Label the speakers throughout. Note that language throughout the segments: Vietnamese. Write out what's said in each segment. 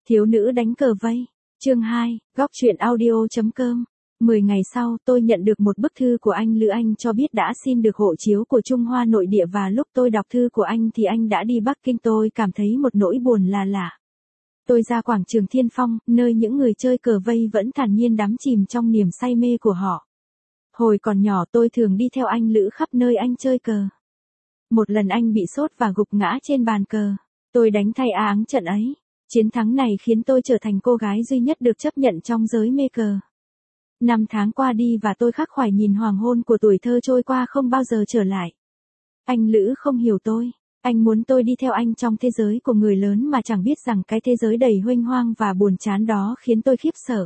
Speaker 1: Thiếu nữ đánh cờ vây. Chương 2, góc truyện audio.com. 10 ngày sau, tôi nhận được một bức thư của anh Lữ. Anh cho biết đã xin được hộ chiếu của Trung Hoa nội địa và lúc tôi đọc thư của anh thì anh đã đi Bắc Kinh. Tôi cảm thấy một nỗi buồn là lạ. Tôi ra quảng trường Thiên Phong, nơi những người chơi cờ vây vẫn thản nhiên đắm chìm trong niềm say mê của họ. Hồi còn nhỏ tôi thường đi theo anh Lữ khắp nơi anh chơi cờ. Một lần anh bị sốt và gục ngã trên bàn cờ. Tôi đánh thay áng trận ấy. Chiến thắng này khiến tôi trở thành cô gái duy nhất được chấp nhận trong giới mê cờ. 5 tháng qua đi và tôi khắc khoải nhìn hoàng hôn của tuổi thơ trôi qua không bao giờ trở lại. Anh Lữ không hiểu tôi. Anh muốn tôi đi theo anh trong thế giới của người lớn mà chẳng biết rằng cái thế giới đầy huênh hoang và buồn chán đó khiến tôi khiếp sợ.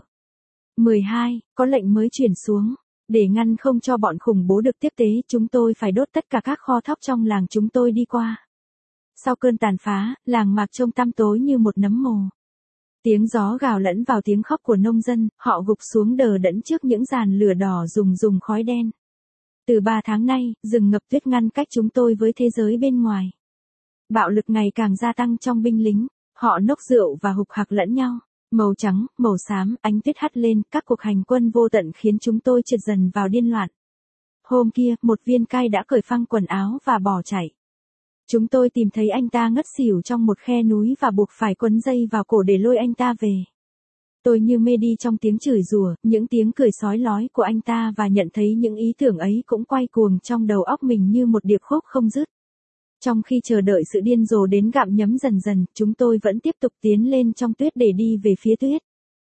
Speaker 1: 12. Có lệnh mới chuyển xuống. Để ngăn không cho bọn khủng bố được tiếp tế, chúng tôi phải đốt tất cả các kho thóc trong làng chúng tôi đi qua. Sau cơn tàn phá, làng mạc trông tăm tối như một nấm mồ. Tiếng gió gào lẫn vào tiếng khóc của nông dân, họ gục xuống đờ đẫn trước những giàn lửa đỏ rùng khói đen. Từ 3 tháng nay, rừng ngập tuyết ngăn cách chúng tôi với thế giới bên ngoài. Bạo lực ngày càng gia tăng trong binh lính, họ nốc rượu và hục hặc lẫn nhau. Màu trắng, màu xám, ánh tuyết hắt lên, các cuộc hành quân vô tận khiến chúng tôi trượt dần vào điên loạn. Hôm kia, một viên cai đã cởi phăng quần áo và bỏ chạy. Chúng tôi tìm thấy anh ta ngất xỉu trong một khe núi và buộc phải quấn dây vào cổ để lôi anh ta về. Tôi như mê đi trong tiếng chửi rủa, những tiếng cười sói lói của anh ta và nhận thấy những ý tưởng ấy cũng quay cuồng trong đầu óc mình như một điệp khúc không dứt. Trong khi chờ đợi sự điên rồ đến gặm nhấm dần dần, chúng tôi vẫn tiếp tục tiến lên trong tuyết để đi về phía tuyết.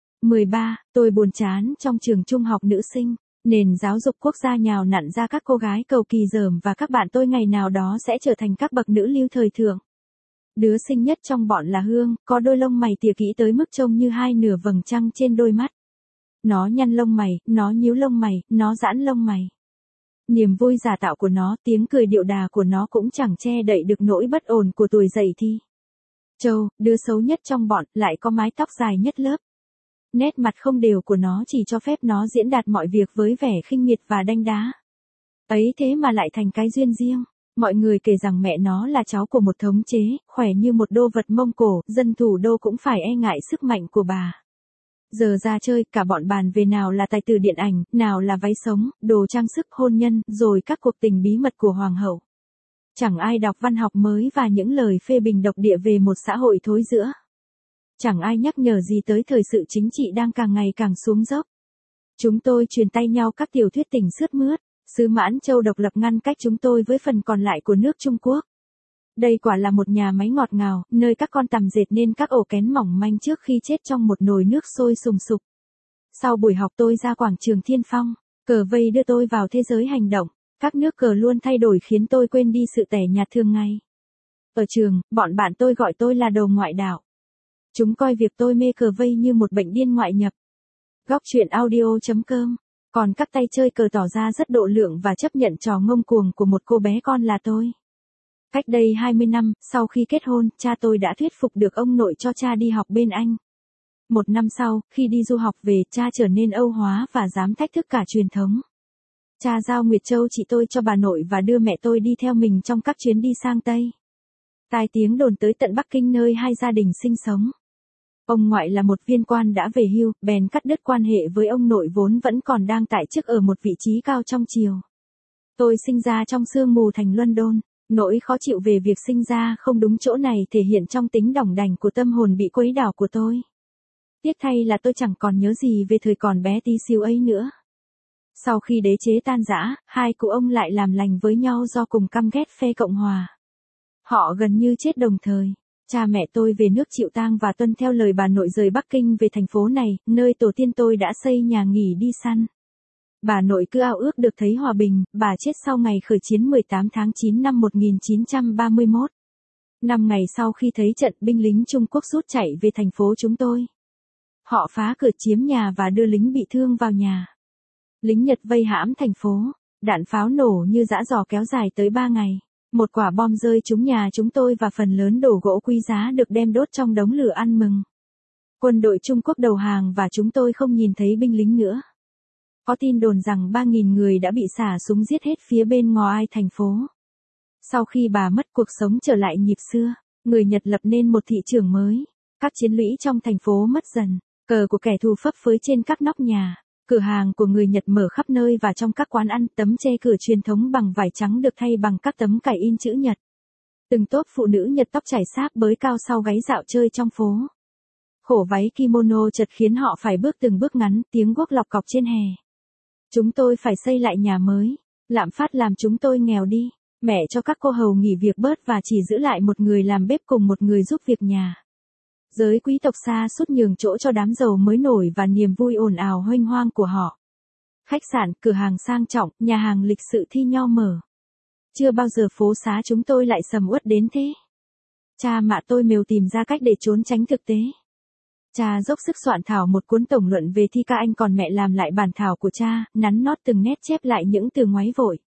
Speaker 1: 13. Tôi buồn chán trong trường trung học nữ sinh. Nền giáo dục quốc gia nhào nặn ra các cô gái cầu kỳ dởm và các bạn tôi ngày nào đó sẽ trở thành các bậc nữ lưu thời thượng. Đứa xinh nhất trong bọn là Hương, có đôi lông mày tỉa kỹ tới mức trông như hai nửa vầng trăng trên đôi mắt. Nó nhăn lông mày, nó nhíu lông mày, nó giãn lông mày. Niềm vui giả tạo của nó, tiếng cười điệu đà của nó cũng chẳng che đậy được nỗi bất ổn của tuổi dậy thì. Châu, đứa xấu nhất trong bọn, lại có mái tóc dài nhất lớp. Nét mặt không đều của nó chỉ cho phép nó diễn đạt mọi việc với vẻ khinh miệt và đanh đá. Ấy thế mà lại thành cái duyên riêng. Mọi người kể rằng mẹ nó là cháu của một thống chế, khỏe như một đô vật Mông Cổ, dân thủ đô cũng phải e ngại sức mạnh của bà. Giờ ra chơi, cả bọn bàn về nào là tài tử điện ảnh, nào là váy sống, đồ trang sức hôn nhân, rồi các cuộc tình bí mật của hoàng hậu. Chẳng ai đọc văn học mới và những lời phê bình độc địa về một xã hội thối rữa. Chẳng ai nhắc nhở gì tới thời sự chính trị đang càng ngày càng xuống dốc. Chúng tôi truyền tay nhau các tiểu thuyết tình sướt mướt. Xứ Mãn Châu độc lập ngăn cách chúng tôi với phần còn lại của nước Trung Quốc. Đây quả là một nhà máy ngọt ngào, nơi các con tằm dệt nên các ổ kén mỏng manh trước khi chết trong một nồi nước sôi sùng sục. Sau buổi học tôi ra quảng trường Thiên Phong, cờ vây đưa tôi vào thế giới hành động. Các nước cờ luôn thay đổi khiến tôi quên đi sự tẻ nhạt thường ngày. Ở trường, bọn bạn tôi gọi tôi là đồ ngoại đạo. Chúng coi việc tôi mê cờ vây như một bệnh điên ngoại nhập. Góc truyện audio.com. Còn các tay chơi cờ tỏ ra rất độ lượng và chấp nhận trò ngông cuồng của một cô bé con là tôi. Cách đây 20 năm, sau khi kết hôn, cha tôi đã thuyết phục được ông nội cho cha đi học bên Anh. 1 năm sau, khi đi du học về, cha trở nên âu hóa và dám thách thức cả truyền thống. Cha giao Nguyệt Châu chị tôi cho bà nội và đưa mẹ tôi đi theo mình trong các chuyến đi sang Tây. Tai tiếng đồn tới tận Bắc Kinh nơi hai gia đình sinh sống. Ông ngoại là một viên quan đã về hưu, bèn cắt đứt quan hệ với ông nội vốn vẫn còn đang tại chức ở một vị trí cao trong triều. Tôi sinh ra trong sương mù thành London, nỗi khó chịu về việc sinh ra không đúng chỗ này thể hiện trong tính đỏng đành của tâm hồn bị quấy đảo của tôi. Tiếc thay là tôi chẳng còn nhớ gì về thời còn bé tí xíu ấy nữa. Sau khi đế chế tan rã, hai cụ ông lại làm lành với nhau do cùng căm ghét phe Cộng hòa. Họ gần như chết đồng thời. Cha mẹ tôi về nước chịu tang và tuân theo lời bà nội rời Bắc Kinh về thành phố này, nơi tổ tiên tôi đã xây nhà nghỉ đi săn. Bà nội cứ ao ước được thấy hòa bình, bà chết sau ngày khởi chiến 18 tháng 9 năm 1931. 5 ngày sau khi thấy trận, binh lính Trung Quốc rút chạy về thành phố chúng tôi. Họ phá cửa chiếm nhà và đưa lính bị thương vào nhà. Lính Nhật vây hãm thành phố, đạn pháo nổ như giã giò kéo dài tới 3 ngày. Một quả bom rơi trúng nhà chúng tôi và phần lớn đồ gỗ quý giá được đem đốt trong đống lửa ăn mừng. Quân đội Trung Quốc đầu hàng và chúng tôi không nhìn thấy binh lính nữa. Có tin đồn rằng 3.000 người đã bị xả súng giết hết phía bên ngoài thành phố. Sau khi bà mất, cuộc sống trở lại nhịp xưa, người Nhật lập nên một thị trường mới. Các chiến lũy trong thành phố mất dần, cờ của kẻ thù phấp phới trên các nóc nhà, cửa hàng của người Nhật mở khắp nơi và trong các quán ăn, tấm che cửa truyền thống bằng vải trắng được thay bằng các tấm cải in chữ Nhật. Từng tốp phụ nữ Nhật tóc chải sáp bới cao sau gáy dạo chơi trong phố. Khổ váy kimono chật khiến họ phải bước từng bước ngắn, tiếng guốc lọc cọc trên hè. Chúng tôi phải xây lại nhà mới, lạm phát làm chúng tôi nghèo đi. Mẹ cho các cô hầu nghỉ việc bớt và chỉ giữ lại một người làm bếp cùng một người giúp việc nhà. Giới quý tộc xa sút nhường chỗ cho đám giàu mới nổi và niềm vui ồn ào huênh hoang của họ. Khách sạn, cửa hàng sang trọng, nhà hàng lịch sự thi nho mở. Chưa bao giờ phố xá chúng tôi lại sầm uất đến thế. Cha mẹ tôi mèo tìm ra cách để trốn tránh thực tế. Cha dốc sức soạn thảo một cuốn tổng luận về thi ca Anh, còn mẹ làm lại bản thảo của cha, nắn nót từng nét chép lại những từ ngoáy vội.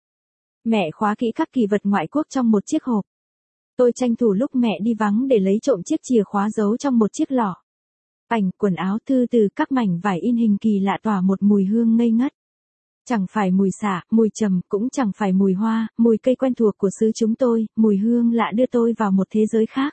Speaker 1: Mẹ khóa kỹ các kỳ vật ngoại quốc trong một chiếc hộp. Tôi tranh thủ lúc mẹ đi vắng để lấy trộm chiếc chìa khóa giấu trong một chiếc lọ. Ảnh, quần áo thư từ các mảnh vải in hình kỳ lạ tỏa một mùi hương ngây ngất. Chẳng phải mùi xả, mùi trầm, cũng chẳng phải mùi hoa, mùi cây quen thuộc của xứ chúng tôi, mùi hương lạ đưa tôi vào một thế giới khác.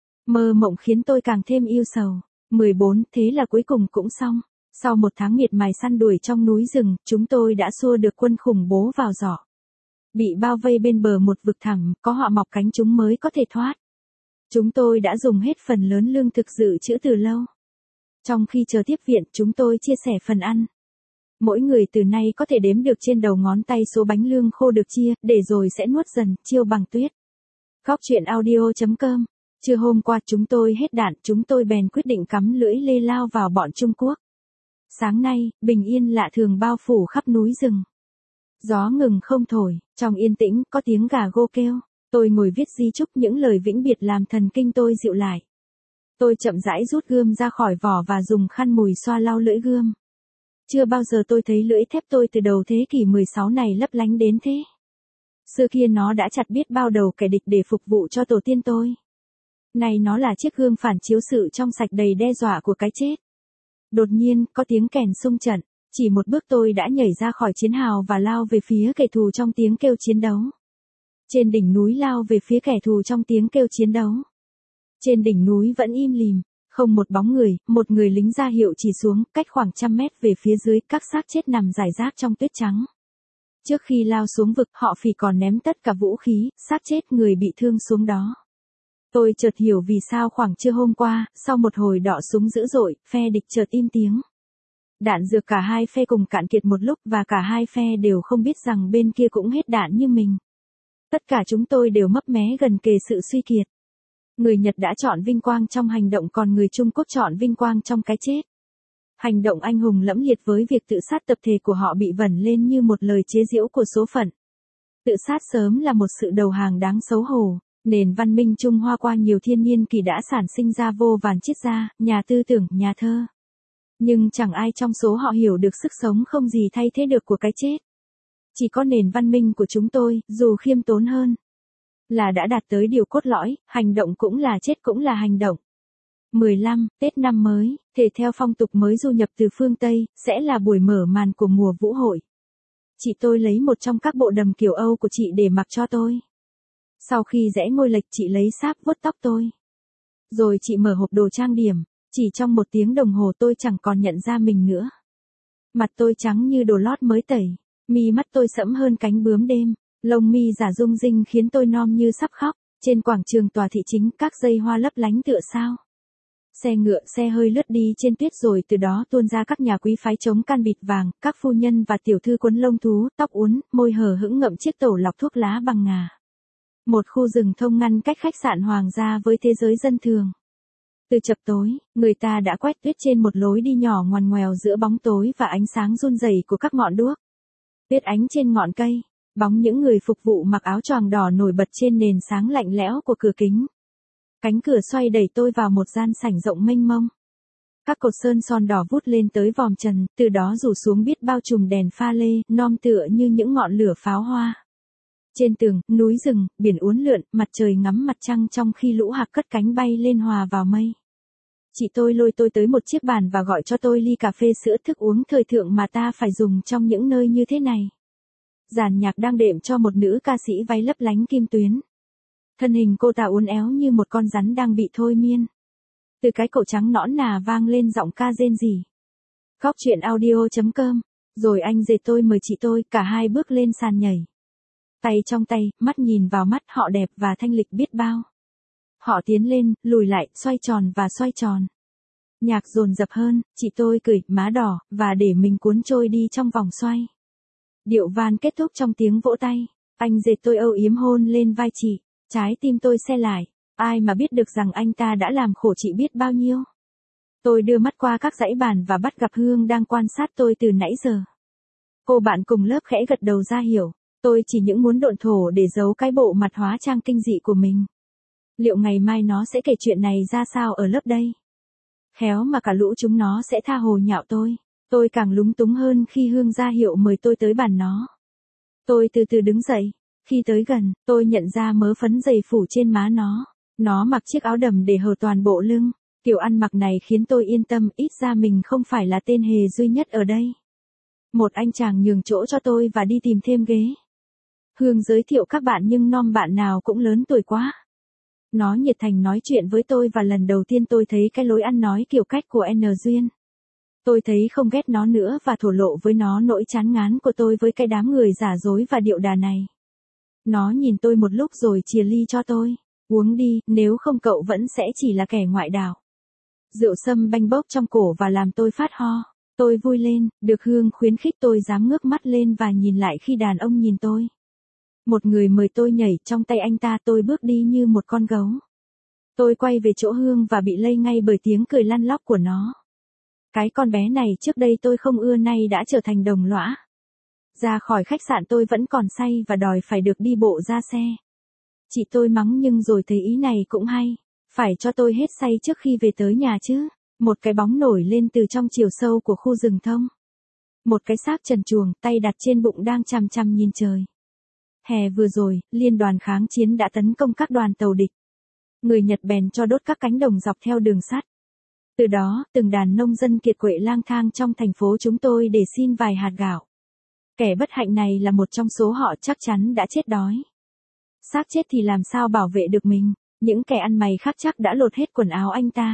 Speaker 1: Mơ mộng khiến tôi càng thêm yêu sầu. 14, thế là cuối cùng cũng xong. Sau một tháng miệt mài săn đuổi trong núi rừng, chúng tôi đã xua được quân khủng bố vào giỏ. Bị bao vây bên bờ một vực thẳm, có họ mọc cánh chúng mới có thể thoát. Chúng tôi đã dùng hết phần lớn lương thực dự trữ từ lâu. Trong khi chờ tiếp viện, chúng tôi chia sẻ phần ăn. Mỗi người từ nay có thể đếm được trên đầu ngón tay số bánh lương khô được chia, để rồi sẽ nuốt dần, chiêu bằng tuyết. Góc chuyện audio.com. Trưa hôm qua chúng tôi hết đạn, chúng tôi bèn quyết định cắm lưỡi lê lao vào bọn Trung Quốc. Sáng nay, bình yên lạ thường bao phủ khắp núi rừng. Gió ngừng không thổi, trong yên tĩnh có tiếng gà gô kêu. Tôi ngồi viết di chúc, những lời vĩnh biệt làm thần kinh tôi dịu lại. Tôi chậm rãi rút gươm ra khỏi vỏ và dùng khăn mùi xoa lau lưỡi gươm. Chưa bao giờ tôi thấy lưỡi thép tôi từ đầu thế kỷ 16 này lấp lánh đến thế. Xưa kia nó đã chặt biết bao đầu kẻ địch để phục vụ cho tổ tiên tôi. Nay nó là chiếc gương phản chiếu sự trong sạch đầy đe dọa của cái chết. Đột nhiên, có tiếng kèn xung trận. Chỉ một bước tôi đã nhảy ra khỏi chiến hào và lao về phía kẻ thù trong tiếng kêu chiến đấu. Trên đỉnh núi lao về phía kẻ thù trong tiếng kêu chiến đấu. Trên đỉnh núi vẫn im lìm, không một bóng người, một người lính ra hiệu chỉ xuống, cách khoảng 100 mét về phía dưới, các xác chết nằm rải rác trong tuyết trắng. Trước khi lao xuống vực, họ phì còn ném tất cả vũ khí, xác chết người bị thương xuống đó. Tôi chợt hiểu vì sao khoảng trưa hôm qua, sau một hồi đọ súng dữ dội, phe địch chợt im tiếng. Đạn dược cả hai phe cùng cạn kiệt một lúc và cả hai phe đều không biết rằng bên kia cũng hết đạn như mình. Tất cả chúng tôi đều mấp mé gần kề sự suy kiệt. Người Nhật đã chọn vinh quang trong hành động, còn người Trung Quốc chọn vinh quang trong cái chết. Hành động anh hùng lẫm liệt với việc tự sát tập thể của họ bị vẩn lên như một lời chế giễu của số phận. Tự sát sớm là một sự đầu hàng đáng xấu hổ. Nền văn minh Trung Hoa qua nhiều thiên niên kỷ đã sản sinh ra vô vàn triết gia, nhà tư tưởng, nhà thơ. Nhưng chẳng ai trong số họ hiểu được sức sống không gì thay thế được của cái chết. Chỉ có nền văn minh của chúng tôi, dù khiêm tốn hơn, là đã đạt tới điều cốt lõi, hành động cũng là chết cũng là hành động. 15. Tết năm mới, thể theo phong tục mới du nhập từ phương Tây, sẽ là buổi mở màn của mùa vũ hội. Chị tôi lấy một trong các bộ đầm kiểu Âu của chị để mặc cho tôi. Sau khi rẽ ngôi lệch, chị lấy sáp vuốt tóc tôi. Rồi chị mở hộp đồ trang điểm. Chỉ trong 1 tiếng đồng hồ tôi chẳng còn nhận ra mình nữa. Mặt tôi trắng như đồ lót mới tẩy. Mi mắt tôi sẫm hơn cánh bướm đêm. Lông mi giả rung rinh khiến tôi nom như sắp khóc. Trên quảng trường tòa thị chính, các dây hoa lấp lánh tựa sao. Xe ngựa, xe hơi lướt đi trên tuyết, rồi từ đó tuôn ra các nhà quý phái chống can bịt vàng, các phu nhân và tiểu thư quấn lông thú, tóc uốn, môi hờ hững ngậm chiếc tẩu lọc thuốc lá bằng ngà. Một khu rừng thông ngăn cách khách sạn hoàng gia với thế giới dân thường. Từ chập tối, người ta đã quét tuyết trên một lối đi nhỏ ngoằn ngoèo giữa bóng tối và ánh sáng run rẩy của các ngọn đuốc. Tuyết ánh trên ngọn cây, bóng những người phục vụ mặc áo choàng đỏ nổi bật trên nền sáng lạnh lẽo của cửa kính. Cánh cửa xoay đẩy tôi vào một gian sảnh rộng mênh mông. Các cột sơn son đỏ vút lên tới vòm trần, từ đó rủ xuống biết bao chùm đèn pha lê, nom tựa như những ngọn lửa pháo hoa. Trên tường, núi rừng, biển uốn lượn, mặt trời ngắm mặt trăng trong khi lũ hạc cất cánh bay lên hòa vào mây. Chị tôi lôi tôi tới một chiếc bàn và gọi cho tôi ly cà phê sữa, thức uống thời thượng mà ta phải dùng trong những nơi như thế này. Dàn nhạc đang đệm cho một nữ ca sĩ váy lấp lánh kim tuyến. Thân hình cô ta uốn éo như một con rắn đang bị thôi miên. Từ cái cổ trắng nõn nà vang lên giọng ca rên rỉ. Góc chuyện audio.com. Rồi anh dệt tôi mời chị tôi, cả hai bước lên sàn nhảy. Tay trong tay, mắt nhìn vào mắt, họ đẹp và thanh lịch biết bao. Họ tiến lên, lùi lại, xoay tròn và xoay tròn. Nhạc dồn dập hơn, chị tôi cười, má đỏ, và để mình cuốn trôi đi trong vòng xoay. Điệu van kết thúc trong tiếng vỗ tay. Anh dệt tôi âu yếm hôn lên vai chị. Trái tim tôi se lại. Ai mà biết được rằng anh ta đã làm khổ chị biết bao nhiêu. Tôi đưa mắt qua các dãy bàn và bắt gặp Hương đang quan sát tôi từ nãy giờ. Cô bạn cùng lớp khẽ gật đầu ra hiểu. Tôi chỉ những muốn độn thổ để giấu cái bộ mặt hóa trang kinh dị của mình. Liệu ngày mai nó sẽ kể chuyện này ra sao ở lớp đây? Khéo mà cả lũ chúng nó sẽ tha hồ nhạo tôi. Tôi càng lúng túng hơn khi Hương ra hiệu mời tôi tới bàn nó. Tôi từ từ đứng dậy. Khi tới gần, tôi nhận ra mớ phấn dày phủ trên má nó. Nó mặc chiếc áo đầm để hở toàn bộ lưng. Kiểu ăn mặc này khiến tôi yên tâm, ít ra mình không phải là tên hề duy nhất ở đây. Một anh chàng nhường chỗ cho tôi và đi tìm thêm ghế. Hương giới thiệu các bạn nhưng nom bạn nào cũng lớn tuổi quá. Nó nhiệt thành nói chuyện với tôi và lần đầu tiên tôi thấy cái lối ăn nói kiểu cách của N Duyên. Tôi thấy không ghét nó nữa và thổ lộ với nó nỗi chán ngán của tôi với cái đám người giả dối và điệu đà này. Nó nhìn tôi một lúc rồi chìa ly cho tôi. Uống đi, nếu không cậu vẫn sẽ chỉ là kẻ ngoại đạo. Rượu sâm banh bốc trong cổ và làm tôi phát ho. Tôi vui lên, được Hương khuyến khích tôi dám ngước mắt lên và nhìn lại khi đàn ông nhìn tôi. Một người mời tôi nhảy, trong tay anh ta tôi bước đi như một con gấu. Tôi quay về chỗ Hương và bị lây ngay bởi tiếng cười lăn lóc của nó. Cái con bé này trước đây tôi không ưa nay đã trở thành đồng lõa. Ra khỏi khách sạn tôi vẫn còn say và đòi phải được đi bộ ra xe. Chị tôi mắng nhưng rồi thấy ý này cũng hay. Phải cho tôi hết say trước khi về tới nhà chứ. Một cái bóng nổi lên từ trong chiều sâu của khu rừng thông. Một cái xác trần truồng, tay đặt trên bụng đang chằm chằm nhìn trời. Hè vừa rồi, liên đoàn kháng chiến đã tấn công các đoàn tàu địch. Người Nhật bèn cho đốt các cánh đồng dọc theo đường sắt. Từ đó, từng đàn nông dân kiệt quệ lang thang trong thành phố chúng tôi để xin vài hạt gạo. Kẻ bất hạnh này là một trong số họ, chắc chắn đã chết đói. Xác chết thì làm sao bảo vệ được mình, những kẻ ăn mày khác chắc đã lột hết quần áo anh ta.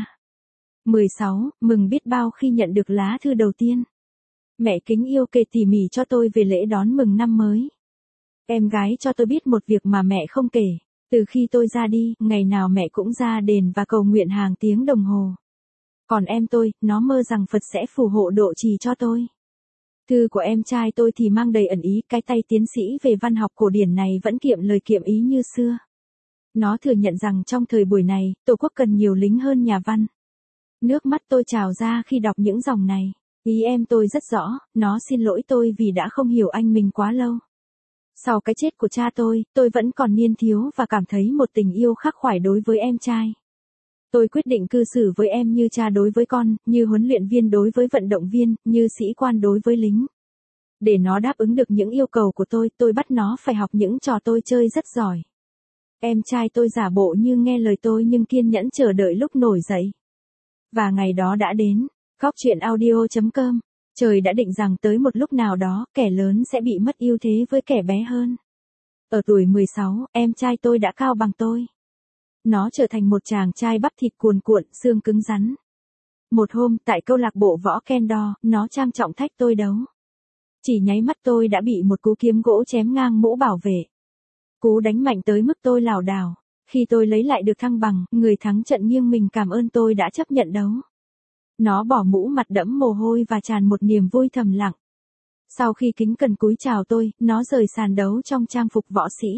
Speaker 1: 16. Mừng biết bao khi nhận được lá thư đầu tiên. Mẹ kính yêu kể tỉ mỉ cho tôi về lễ đón mừng năm mới. Em gái cho tôi biết một việc mà mẹ không kể. Từ khi tôi ra đi, ngày nào mẹ cũng ra đền và cầu nguyện hàng tiếng đồng hồ. Còn em tôi, nó mơ rằng Phật sẽ phù hộ độ trì cho tôi. Thư của em trai tôi thì mang đầy ẩn ý, cái tay tiến sĩ về văn học cổ điển này vẫn kiệm lời kiệm ý như xưa. Nó thừa nhận rằng trong thời buổi này, Tổ quốc cần nhiều lính hơn nhà văn. Nước mắt tôi trào ra khi đọc những dòng này. Ý em tôi rất rõ, nó xin lỗi tôi vì đã không hiểu anh mình quá lâu. Sau cái chết của cha tôi vẫn còn niên thiếu và cảm thấy một tình yêu khắc khoải đối với em trai. Tôi quyết định cư xử với em như cha đối với con, như huấn luyện viên đối với vận động viên, như sĩ quan đối với lính. Để nó đáp ứng được những yêu cầu của tôi bắt nó phải học những trò tôi chơi rất giỏi. Em trai tôi giả bộ như nghe lời tôi nhưng kiên nhẫn chờ đợi lúc nổi dậy. Và ngày đó đã đến. Góc chuyện audio.com. Trời đã định rằng tới một lúc nào đó, kẻ lớn sẽ bị mất ưu thế với kẻ bé hơn. Ở tuổi 16, em trai tôi đã cao bằng tôi. Nó trở thành một chàng trai bắp thịt cuồn cuộn, xương cứng rắn. Một hôm, tại câu lạc bộ võ Kendo, nó trang trọng thách tôi đấu. Chỉ nháy mắt tôi đã bị một cú kiếm gỗ chém ngang mũ bảo vệ. Cú đánh mạnh tới mức tôi lảo đảo. Khi tôi lấy lại được thăng bằng, người thắng trận nghiêng mình cảm ơn tôi đã chấp nhận đấu. Nó bỏ mũ mặt đẫm mồ hôi và tràn một niềm vui thầm lặng. Sau khi kính cẩn cúi chào tôi, nó rời sàn đấu trong trang phục võ sĩ.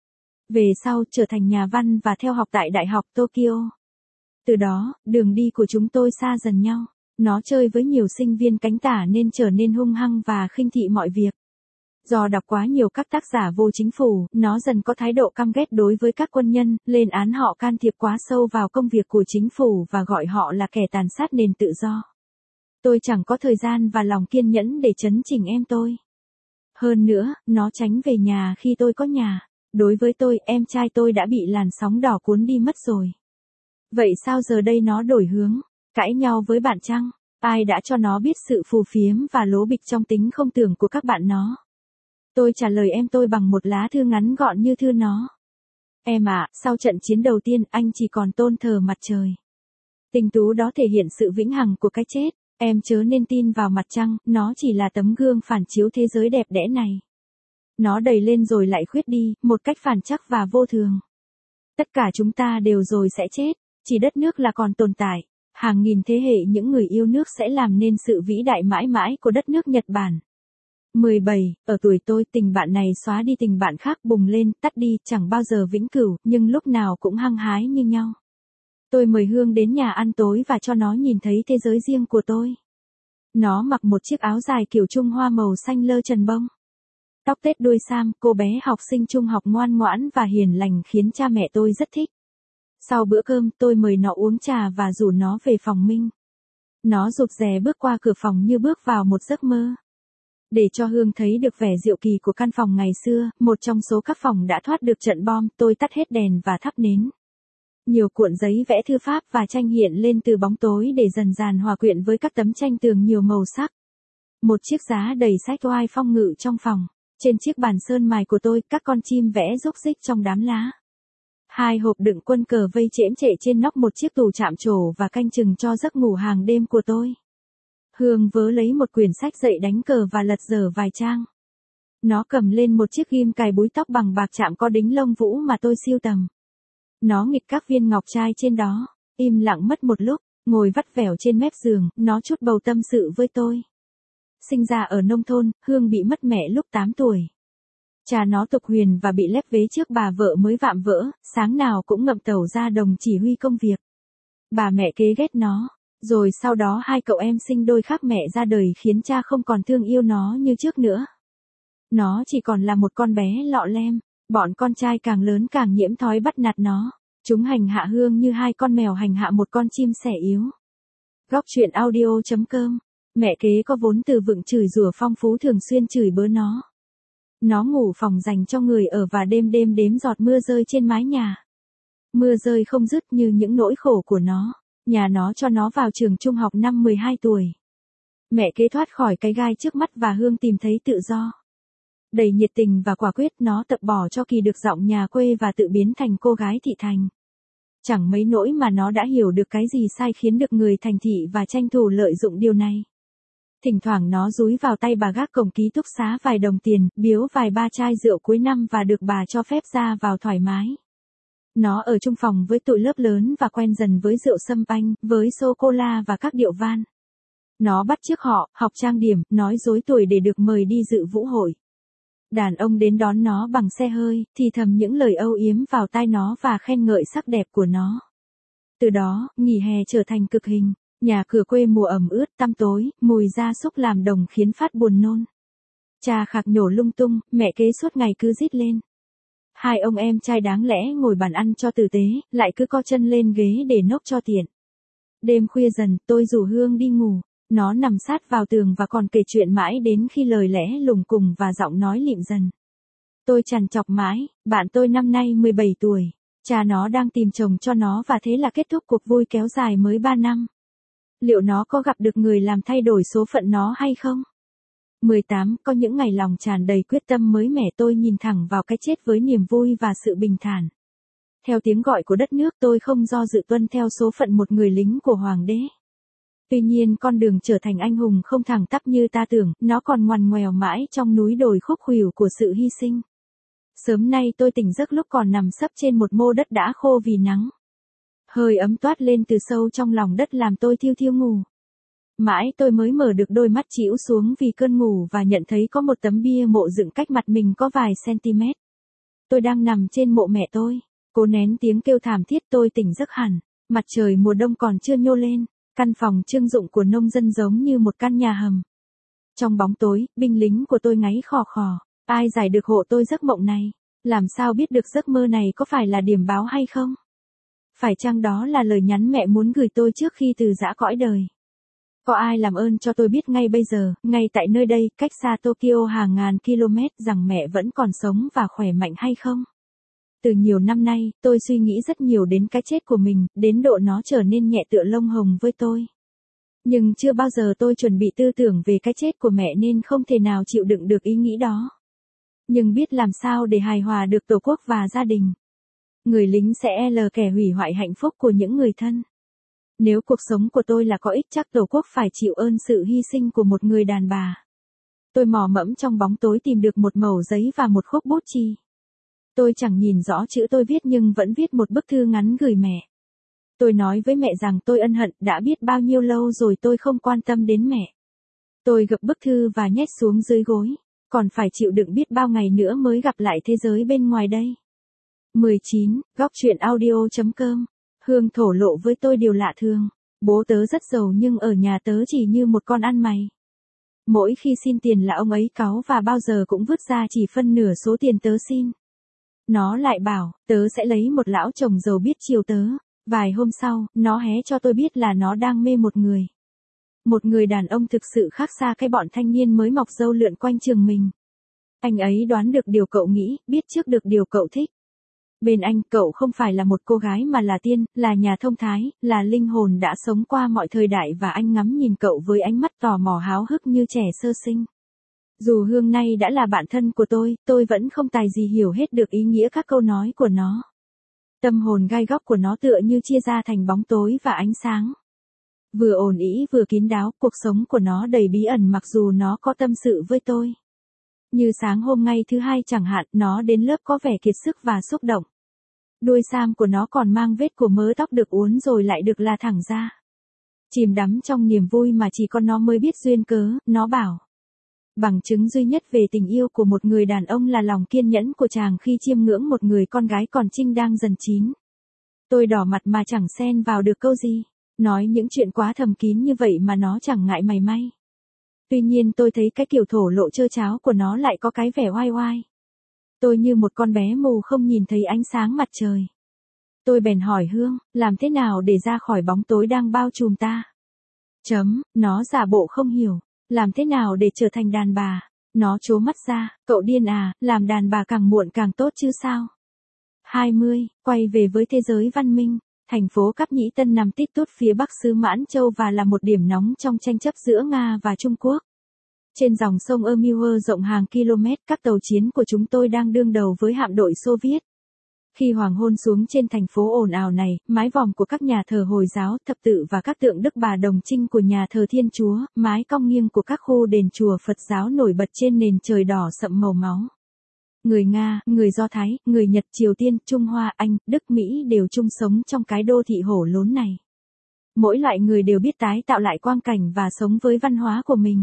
Speaker 1: Về sau, trở thành nhà văn và theo học tại Đại học Tokyo. Từ đó, đường đi của chúng tôi xa dần nhau. Nó chơi với nhiều sinh viên cánh tả nên trở nên hung hăng và khinh thị mọi việc. Do đọc quá nhiều các tác giả vô chính phủ, nó dần có thái độ căm ghét đối với các quân nhân, lên án họ can thiệp quá sâu vào công việc của chính phủ và gọi họ là kẻ tàn sát nền tự do. Tôi chẳng có thời gian và lòng kiên nhẫn để trấn chỉnh em tôi. Hơn nữa, nó tránh về nhà khi tôi có nhà. Đối với tôi, em trai tôi đã bị làn sóng đỏ cuốn đi mất rồi. Vậy sao giờ đây nó đổi hướng, cãi nhau với bạn chăng? Ai đã cho nó biết sự phù phiếm và lố bịch trong tính không tưởng của các bạn nó? Tôi trả lời em tôi bằng một lá thư ngắn gọn như thư nó. Em ạ, sau trận chiến đầu tiên anh chỉ còn tôn thờ mặt trời. Tinh tú đó thể hiện sự vĩnh hằng của cái chết, em chớ nên tin vào mặt trăng, nó chỉ là tấm gương phản chiếu thế giới đẹp đẽ này. Nó đầy lên rồi lại khuyết đi, một cách phản trắc và vô thường. Tất cả chúng ta đều rồi sẽ chết, chỉ đất nước là còn tồn tại. Hàng nghìn thế hệ những người yêu nước sẽ làm nên sự vĩ đại mãi mãi của đất nước Nhật Bản. 17. Ở tuổi tôi, tình bạn này xóa đi tình bạn khác bùng lên, tắt đi, chẳng bao giờ vĩnh cửu, nhưng lúc nào cũng hăng hái như nhau. Tôi mời Hương đến nhà ăn tối và cho nó nhìn thấy thế giới riêng của tôi. Nó mặc một chiếc áo dài kiểu Trung Hoa màu xanh lơ trần bông. Tóc tết đuôi sam, cô bé học sinh trung học ngoan ngoãn và hiền lành khiến cha mẹ tôi rất thích. Sau bữa cơm, tôi mời nó uống trà và rủ nó về phòng Minh. Nó rụt rè bước qua cửa phòng như bước vào một giấc mơ. Để cho Hương thấy được vẻ diệu kỳ của căn phòng ngày xưa, một trong số các phòng đã thoát được trận bom, tôi tắt hết đèn và thắp nến. Nhiều cuộn giấy vẽ thư pháp và tranh hiện lên từ bóng tối để dần dàn hòa quyện với các tấm tranh tường nhiều màu sắc. Một chiếc giá đầy sách oai phong ngự trong phòng. Trên chiếc bàn sơn mài của tôi, các con chim vẽ rúc rích trong đám lá. 2 hộp đựng quân cờ vây chễm chệ trên nóc một chiếc tủ chạm trổ và canh chừng cho giấc ngủ hàng đêm của tôi. Hương vớ lấy một quyển sách dạy đánh cờ và lật dở vài trang. Nó cầm lên một chiếc ghim cài búi tóc bằng bạc chạm có đính lông vũ mà tôi sưu tầm. Nó nghịch các viên ngọc trai trên đó, im lặng mất một lúc, ngồi vắt vẻo trên mép giường, nó chút bầu tâm sự với tôi. Sinh ra ở nông thôn, Hương bị mất mẹ lúc 8 tuổi. Cha nó tục huyền và bị lép vế trước bà vợ mới vạm vỡ, sáng nào cũng ngậm tàu ra đồng chỉ huy công việc. Bà mẹ kế ghét nó, rồi sau đó 2 cậu em sinh đôi khác mẹ ra đời khiến cha không còn thương yêu nó như trước nữa. Nó chỉ còn là một con bé lọ lem, bọn con trai càng lớn càng nhiễm thói bắt nạt nó. Chúng hành hạ Hương như 2 con mèo hành hạ một con chim sẻ yếu. Góc truyện audio.com. Mẹ kế có vốn từ vựng chửi rủa phong phú thường xuyên chửi bới nó. Nó ngủ phòng dành cho người ở và đêm đêm đếm giọt mưa rơi trên mái nhà. Mưa rơi không dứt như những nỗi khổ của nó. Nhà nó cho nó vào trường trung học năm 12 tuổi. Mẹ kế thoát khỏi cái gai trước mắt và Hương tìm thấy tự do. Đầy nhiệt tình và quả quyết, nó tập bỏ cho kỳ được giọng nhà quê và tự biến thành cô gái thị thành. Chẳng mấy nỗi mà nó đã hiểu được cái gì sai khiến được người thành thị và tranh thủ lợi dụng điều này. Thỉnh thoảng nó dúi vào tay bà gác cổng ký túc xá vài đồng tiền, biếu vài ba chai rượu cuối năm và được bà cho phép ra vào thoải mái. Nó ở chung phòng với tụi lớp lớn và quen dần với rượu sâm panh, với sô-cô-la và các điệu van. Nó bắt chước họ, học trang điểm, nói dối tuổi để được mời đi dự vũ hội. Đàn ông đến đón nó bằng xe hơi, thì thầm những lời âu yếm vào tai nó và khen ngợi sắc đẹp của nó. Từ đó, nghỉ hè trở thành cực hình. Nhà cửa quê mùa ẩm ướt tăm tối, mùi gia súc làm đồng khiến phát buồn nôn. Cha khạc nhổ lung tung, mẹ kế suốt ngày cứ rít lên. 2 ông em trai đáng lẽ ngồi bàn ăn cho tử tế, lại cứ co chân lên ghế để nốc cho tiện. Đêm khuya dần, tôi rủ Hương đi ngủ. Nó nằm sát vào tường và còn kể chuyện mãi đến khi lời lẽ lùng cùng và giọng nói lịm dần. Tôi trằn trọc mãi, bạn tôi năm nay 17 tuổi. Cha nó đang tìm chồng cho nó và thế là kết thúc cuộc vui kéo dài mới 3 năm. Liệu nó có gặp được người làm thay đổi số phận nó hay không? 18. Có những ngày lòng tràn đầy quyết tâm mới mẻ, tôi nhìn thẳng vào cái chết với niềm vui và sự bình thản. Theo tiếng gọi của đất nước, tôi không do dự tuân theo số phận một người lính của hoàng đế. Tuy nhiên con đường trở thành anh hùng không thẳng tắp như ta tưởng, nó còn ngoằn ngoèo mãi trong núi đồi khúc khuỷu của sự hy sinh. Sớm nay tôi tỉnh giấc lúc còn nằm sấp trên một mô đất đã khô vì nắng. Hơi ấm toát lên từ sâu trong lòng đất làm tôi thiêu thiêu ngủ. Mãi tôi mới mở được đôi mắt trĩu xuống vì cơn ngủ và nhận thấy có một tấm bia mộ dựng cách mặt mình có vài cm. Tôi đang nằm trên mộ mẹ tôi. Cố nén tiếng kêu thảm thiết, tôi tỉnh giấc hẳn. Mặt trời mùa đông còn chưa nhô lên. Căn phòng trưng dụng của nông dân giống như một căn nhà hầm. Trong bóng tối, binh lính của tôi ngáy khò khò. Ai giải được hộ tôi giấc mộng này? Làm sao biết được giấc mơ này có phải là điểm báo hay không? Phải chăng đó là lời nhắn mẹ muốn gửi tôi trước khi từ giã cõi đời? Có ai làm ơn cho tôi biết ngay bây giờ, ngay tại nơi đây, cách xa Tokyo hàng ngàn km, rằng mẹ vẫn còn sống và khỏe mạnh hay không? Từ nhiều năm nay, tôi suy nghĩ rất nhiều đến cái chết của mình, đến độ nó trở nên nhẹ tựa lông hồng với tôi. Nhưng chưa bao giờ tôi chuẩn bị tư tưởng về cái chết của mẹ nên không thể nào chịu đựng được ý nghĩ đó. Nhưng biết làm sao để hài hòa được tổ quốc và gia đình. Người lính sẽ kẻ hủy hoại hạnh phúc của những người thân. Nếu cuộc sống của tôi là có ích chắc Tổ quốc phải chịu ơn sự hy sinh của một người đàn bà. Tôi mò mẫm trong bóng tối tìm được một mẩu giấy và một khúc bút chì. Tôi chẳng nhìn rõ chữ tôi viết nhưng vẫn viết một bức thư ngắn gửi mẹ. Tôi nói với mẹ rằng tôi ân hận, đã biết bao nhiêu lâu rồi tôi không quan tâm đến mẹ. Tôi gập bức thư và nhét xuống dưới gối, còn phải chịu đựng biết bao ngày nữa mới gặp lại thế giới bên ngoài đây. 19. Góc truyện audio.com. Hương thổ lộ với tôi điều lạ thường. Bố tớ rất giàu nhưng ở nhà tớ chỉ như một con ăn mày. Mỗi khi xin tiền là ông ấy cáu và bao giờ cũng vứt ra chỉ phân nửa số tiền tớ xin. Nó lại bảo, tớ sẽ lấy một lão chồng giàu biết chiều tớ. Vài hôm sau, nó hé cho tôi biết là nó đang mê một người. Một người đàn ông thực sự khác xa cái bọn thanh niên mới mọc râu lượn quanh trường mình. Anh ấy đoán được điều cậu nghĩ, biết trước được điều cậu thích. Bên anh, cậu không phải là một cô gái mà là tiên, là nhà thông thái, là linh hồn đã sống qua mọi thời đại và anh ngắm nhìn cậu với ánh mắt tò mò háo hức như trẻ sơ sinh. Dù Hương nay đã là bạn thân của tôi vẫn không tài gì hiểu hết được ý nghĩa các câu nói của nó. Tâm hồn gai góc của nó tựa như chia ra thành bóng tối và ánh sáng. Vừa ồn ĩ vừa kín đáo, cuộc sống của nó đầy bí ẩn mặc dù nó có tâm sự với tôi. Như sáng hôm ngày thứ hai chẳng hạn, nó đến lớp có vẻ kiệt sức và xúc động. Đuôi sam của nó còn mang vết của mớ tóc được uốn rồi lại được là thẳng ra. Chìm đắm trong niềm vui mà chỉ có nó mới biết duyên cớ, nó bảo. Bằng chứng duy nhất về tình yêu của một người đàn ông là lòng kiên nhẫn của chàng khi chiêm ngưỡng một người con gái còn trinh đang dần chín. Tôi đỏ mặt mà chẳng xen vào được câu gì. Nói những chuyện quá thầm kín như vậy mà nó chẳng ngại mày may. Tuy nhiên tôi thấy cái kiểu thổ lộ trơ tráo của nó lại có cái vẻ oai oai. Tôi như một con bé mù không nhìn thấy ánh sáng mặt trời. Tôi bèn hỏi Hương, làm thế nào để ra khỏi bóng tối đang bao trùm ta? Nó giả bộ không hiểu. Làm thế nào để trở thành đàn bà? Nó trố mắt ra, cậu điên à, làm đàn bà càng muộn càng tốt chứ sao? 20. Quay về với thế giới văn minh. Thành phố Cáp Nhĩ Tân nằm tít tút phía bắc xứ Mãn Châu và là một điểm nóng trong tranh chấp giữa Nga và Trung Quốc. Trên dòng sông Amur rộng hàng km, các tàu chiến của chúng tôi đang đương đầu với hạm đội Xô Viết. Khi hoàng hôn xuống trên thành phố ồn ào này, mái vòm của các nhà thờ Hồi giáo, thập tự và các tượng Đức Bà Đồng Trinh của nhà thờ Thiên Chúa, mái cong nghiêng của các khu đền chùa Phật giáo nổi bật trên nền trời đỏ sậm màu máu. Người Nga, người Do Thái, người Nhật, Triều Tiên, Trung Hoa, Anh, Đức, Mỹ đều chung sống trong cái đô thị hổ lốn này. Mỗi loại người đều biết tái tạo lại quang cảnh và sống với văn hóa của mình.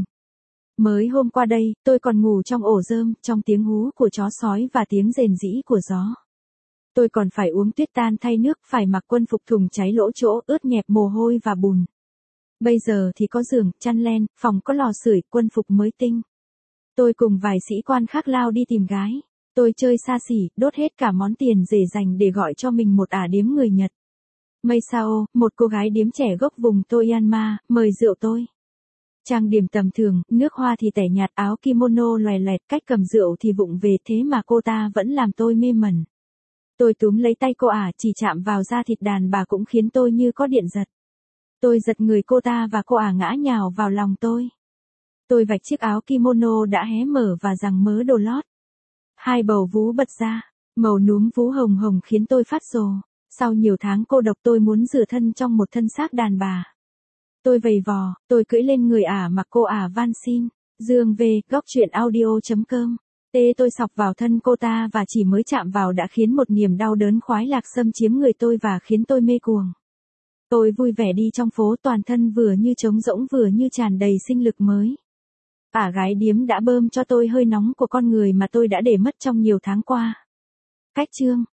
Speaker 1: Mới hôm qua đây, tôi còn ngủ trong ổ rơm, trong tiếng hú của chó sói và tiếng rền rĩ của gió. Tôi còn phải uống tuyết tan thay nước, phải mặc quân phục thùng cháy lỗ chỗ, ướt nhẹp mồ hôi và bùn. Bây giờ thì có giường, chăn len, phòng có lò sưởi, quân phục mới tinh. Tôi cùng vài sĩ quan khác lao đi tìm gái. Tôi chơi xa xỉ, đốt hết cả món tiền rể dành để gọi cho mình một ả điếm người Nhật. Mây Sao, một cô gái điếm trẻ gốc vùng Myanmar, mời rượu tôi. Trang điểm tầm thường, nước hoa thì tẻ nhạt, áo kimono loè loẹt, cách cầm rượu thì vụng về, thế mà cô ta vẫn làm tôi mê mẩn. Tôi túm lấy tay cô ả, chỉ chạm vào da thịt đàn bà cũng khiến tôi như có điện giật. Tôi giật người cô ta và cô ả ngã nhào vào lòng tôi. Tôi vạch chiếc áo kimono đã hé mở và giằng mớ đồ lót. Hai bầu vú bật ra, màu núm vú hồng hồng khiến tôi phát rồ. Sau nhiều tháng cô độc tôi muốn rửa thân trong một thân xác đàn bà. Tôi vầy vò, tôi cưỡi lên người ả mà cô ả van xin. Dương về, góc truyện audio.com. Tôi sọc vào thân cô ta và chỉ mới chạm vào đã khiến một niềm đau đớn khoái lạc xâm chiếm người tôi và khiến tôi mê cuồng. Tôi vui vẻ đi trong phố, toàn thân vừa như trống rỗng vừa như tràn đầy sinh lực mới. Ả gái điếm đã bơm cho tôi hơi nóng của con người mà tôi đã để mất trong nhiều tháng qua. Cách chương